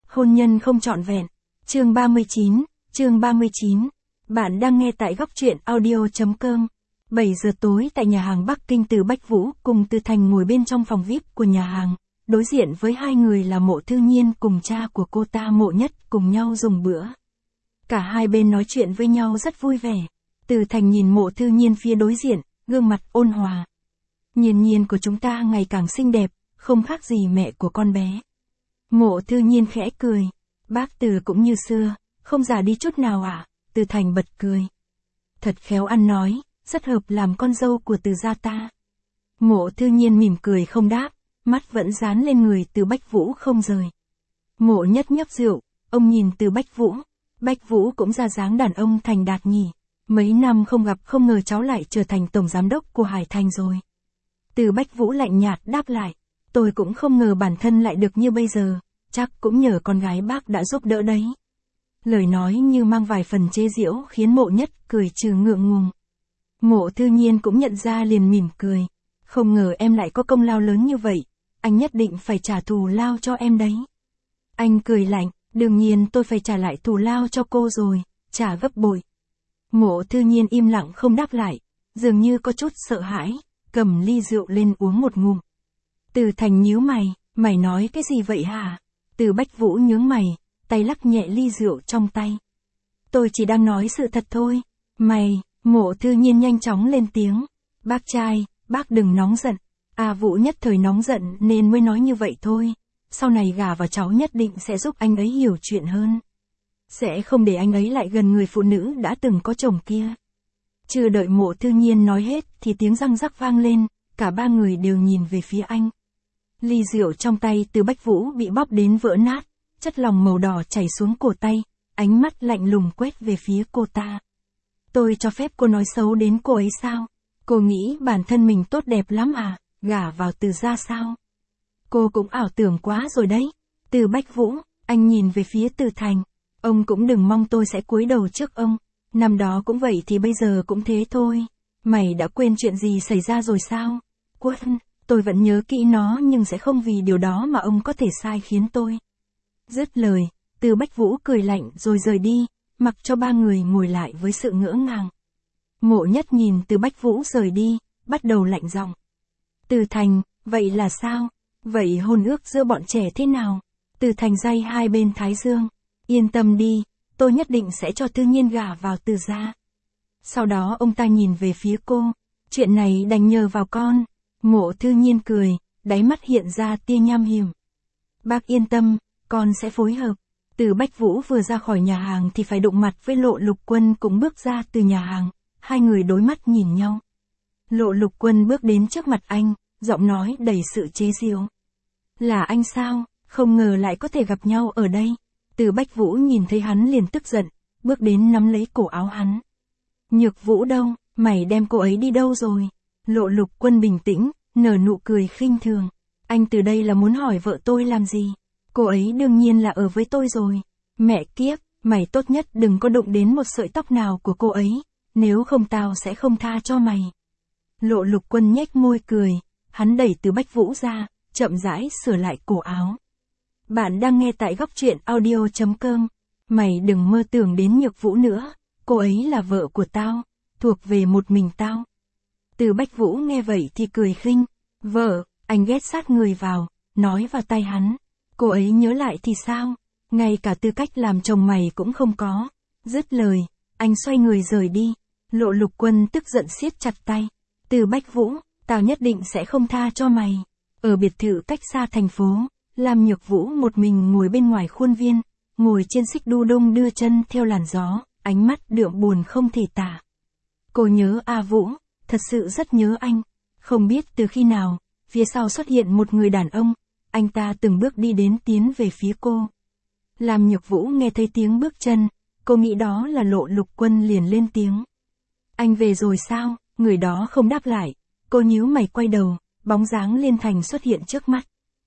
Hôn nhân không trọn vẹn. Chương 39. Bạn đang nghe tại góc truyện audio.com. 7 giờ tối tại nhà hàng Bắc Kinh, Từ Bách Vũ cùng Từ Thành ngồi bên trong phòng VIP của nhà hàng. Đối diện với hai người là Mộ Thư Nhiên cùng cha của cô ta Mộ Nhất cùng nhau dùng bữa. Cả hai bên nói chuyện với nhau rất vui vẻ. Từ Thành nhìn Mộ Thư Nhiên phía đối diện, gương mặt ôn hòa. Nhiên của chúng ta ngày càng xinh đẹp, không khác gì mẹ của con bé. Mộ Thư Nhiên khẽ cười. Bác Từ cũng như xưa, không già đi chút nào à? Từ Thành bật cười. Thật khéo ăn nói, rất hợp làm con dâu của Từ gia ta. Mộ Thư Nhiên mỉm cười không đáp, mắt vẫn dán lên người Từ Bách Vũ không rời. Mộ Nhất nhấp rượu, ông nhìn Từ Bách Vũ. Bách Vũ cũng ra dáng đàn ông thành đạt nhỉ. Mấy năm không gặp không ngờ cháu lại trở thành tổng giám đốc của Hải Thành rồi. Từ Bách Vũ lạnh nhạt đáp lại. Tôi cũng không ngờ bản thân lại được như bây giờ, chắc cũng nhờ con gái bác đã giúp đỡ đấy. Lời nói như mang vài phần chế giễu khiến Mộ Nhất cười trừ ngượng ngùng. Mộ Thư Nhiên cũng nhận ra liền mỉm cười. Không ngờ em lại có công lao lớn như vậy, anh nhất định phải trả thù lao cho em đấy. Anh cười lạnh, đương nhiên tôi phải trả lại thù lao cho cô rồi, trả gấp bội. Mộ Thư Nhiên im lặng không đáp lại, dường như có chút sợ hãi, cầm ly rượu lên uống một ngụm. Từ Thành nhíu mày, mày nói cái gì vậy hả? Từ Bách Vũ nhướng mày, tay lắc nhẹ ly rượu trong tay. Tôi chỉ đang nói sự thật thôi. Mày, Mộ Thư Nhiên nhanh chóng lên tiếng. Bác trai, bác đừng nóng giận. Vũ nhất thời nóng giận nên mới nói như vậy thôi. Sau này gả vào cháu nhất định sẽ giúp anh ấy hiểu chuyện hơn. Sẽ không để anh ấy lại gần người phụ nữ đã từng có chồng kia. Chưa đợi Mộ Thư Nhiên nói hết thì tiếng răng rắc vang lên, cả ba người đều nhìn về phía anh. Ly rượu trong tay Từ Bách Vũ bị bóp đến vỡ nát, chất lỏng màu đỏ chảy xuống cổ tay, ánh mắt lạnh lùng quét về phía cô ta. Tôi cho phép cô nói xấu đến cô ấy sao? Cô nghĩ bản thân mình tốt đẹp lắm à, gả vào Từ gia sao? Cô cũng ảo tưởng quá rồi đấy. Từ Bách Vũ, anh nhìn về phía Từ Thành. Ông cũng đừng mong tôi sẽ cúi đầu trước ông. Năm đó cũng vậy thì bây giờ cũng thế thôi. Mày đã quên chuyện gì xảy ra rồi sao? Quên, tôi vẫn nhớ kỹ nó nhưng sẽ không vì điều đó mà ông có thể sai khiến tôi. Dứt lời, Từ Bách Vũ cười lạnh rồi rời đi, mặc cho ba người ngồi lại với sự ngỡ ngàng. Mộ Nhất nhìn Từ Bách Vũ rời đi, bắt đầu lạnh giọng. Từ Thành, vậy là sao? Vậy hôn ước giữa bọn trẻ thế nào? Từ Thành day hai bên thái dương. Yên tâm đi, tôi nhất định sẽ cho Thư Nhiên gả vào Từ gia. Sau đó ông ta nhìn về phía cô. Chuyện này đành nhờ vào con. Mộ Thư Nhiên cười, đáy mắt hiện ra tia nham hiểm. Bác yên tâm, con sẽ phối hợp. Từ Bách Vũ vừa ra khỏi nhà hàng thì phải đụng mặt với Lộ Lục Quân cũng bước ra từ nhà hàng. Hai người đối mắt nhìn nhau. Lộ Lục Quân bước đến trước mặt anh, giọng nói đầy sự chế giễu. Là anh sao, không ngờ lại có thể gặp nhau ở đây. Từ Bách Vũ nhìn thấy hắn liền tức giận, bước đến nắm lấy cổ áo hắn. Nhược Vũ đâu, mày đem cô ấy đi đâu rồi? Lộ Lục Quân bình tĩnh, nở nụ cười khinh thường. Anh từ đây là muốn hỏi vợ tôi làm gì? Cô ấy đương nhiên là ở với tôi rồi. Mẹ kiếp, mày tốt nhất đừng có đụng đến một sợi tóc nào của cô ấy, nếu không tao sẽ không tha cho mày. Lộ Lục Quân nhếch môi cười, hắn đẩy Từ Bách Vũ ra, chậm rãi sửa lại cổ áo. Bạn đang nghe tại góc truyện audio.com. Mày đừng mơ tưởng đến Nhược Vũ nữa, cô ấy là vợ của tao, thuộc về một mình tao. Từ Bách Vũ nghe vậy thì cười khinh. Vợ, anh ghét sát người vào, nói vào tai hắn. Cô ấy nhớ lại thì sao? Ngay cả tư cách làm chồng mày cũng không có. Dứt lời, anh xoay người rời đi. Lộ Lục Quân tức giận siết chặt tay. Từ Bách Vũ, tao nhất định sẽ không tha cho mày. Ở biệt thự cách xa thành phố, Lam Nhược Vũ một mình ngồi bên ngoài khuôn viên, ngồi trên xích đu đông đưa chân theo làn gió, ánh mắt đượm buồn không thể tả. Cô nhớ Vũ, thật sự rất nhớ anh. Không biết từ khi nào, phía sau xuất hiện một người đàn ông, anh ta từng bước đi đến tiến về phía cô. Lam Nhược Vũ nghe thấy tiếng bước chân, cô nghĩ đó là Lộ Lục Quân liền lên tiếng. Anh về rồi sao? Người đó không đáp lại, cô nhíu mày quay đầu, bóng dáng Liên Thành xuất hiện trước mắt.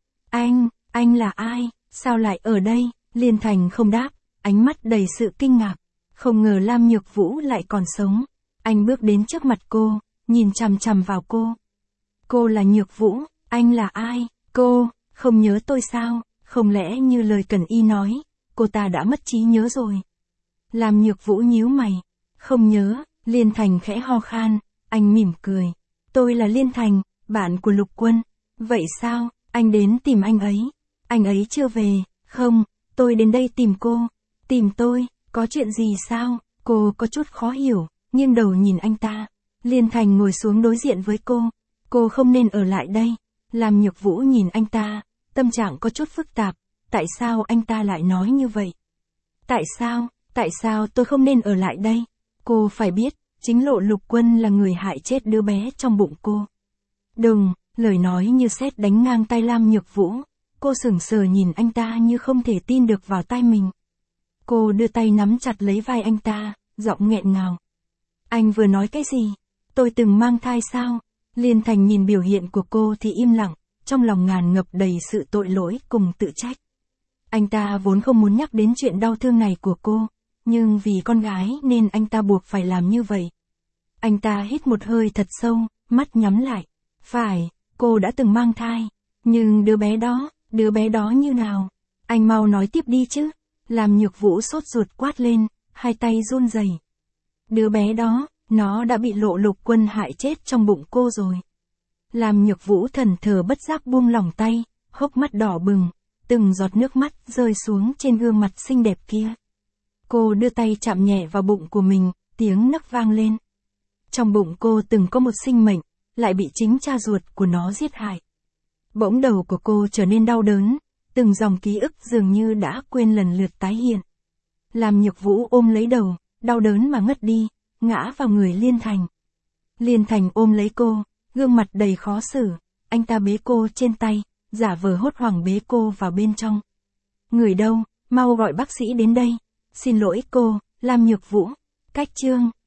Anh là ai? Sao lại ở đây? Liên Thành không đáp, ánh mắt đầy sự kinh ngạc. Không ngờ Lam Nhược Vũ lại còn sống. Anh bước đến trước mặt cô, nhìn chằm chằm vào cô. Cô là Nhược Vũ, anh là ai? Cô, không nhớ tôi sao? Không lẽ như lời Cần Y nói, cô ta đã mất trí nhớ rồi? Lam Nhược Vũ nhíu mày. Không nhớ, Liên Thành khẽ ho khan, anh mỉm cười. Tôi là Liên Thành, bạn của Lục Quân. Vậy sao, anh đến tìm anh ấy chưa về? Không, tôi đến đây tìm cô. Tìm tôi, có chuyện gì sao? Cô có chút khó hiểu, nghiêng đầu nhìn anh ta. Liên Thành ngồi xuống đối diện với cô không nên ở lại đây. Lam Nhược Vũ nhìn anh ta, tâm trạng có chút phức tạp, tại sao anh ta lại nói như vậy? Tại sao tôi không nên ở lại đây? Cô phải biết, chính Lộ Lục Quân là người hại chết đứa bé trong bụng cô. Đừng, lời nói như sét đánh ngang tai Lam Nhược Vũ, cô sững sờ nhìn anh ta như không thể tin được vào tai mình. Cô đưa tay nắm chặt lấy vai anh ta, giọng nghẹn ngào. Anh vừa nói cái gì? Tôi từng mang thai sao? Liên Thành nhìn biểu hiện của cô thì im lặng, trong lòng ngàn ngập đầy sự tội lỗi cùng tự trách. Anh ta vốn không muốn nhắc đến chuyện đau thương này của cô, nhưng vì con gái nên anh ta buộc phải làm như vậy. Anh ta hít một hơi thật sâu, mắt nhắm lại. Phải, cô đã từng mang thai. Nhưng đứa bé đó như nào? Anh mau nói tiếp đi chứ. Lam Nhược Vũ sốt ruột quát lên, hai tay run rẩy. Đứa bé đó, nó đã bị Lộ Lục Quân hại chết trong bụng cô rồi. Lam Nhược Vũ thần thờ bất giác buông lỏng tay, hốc mắt đỏ bừng, từng giọt nước mắt rơi xuống trên gương mặt xinh đẹp kia. Cô đưa tay chạm nhẹ vào bụng của mình, tiếng nấc vang lên. Trong bụng cô từng có một sinh mệnh, lại bị chính cha ruột của nó giết hại. Bỗng đầu của cô trở nên đau đớn, từng dòng ký ức dường như đã quên lần lượt tái hiện. Lam Nhược Vũ ôm lấy đầu, đau đớn mà ngất đi, ngã vào người Liên Thành. Liên Thành ôm lấy cô, gương mặt đầy khó xử, anh ta bế cô trên tay, giả vờ hốt hoảng bế cô vào bên trong. Người đâu, mau gọi bác sĩ đến đây. Xin lỗi cô, Lam Nhược Vũ. Cách chương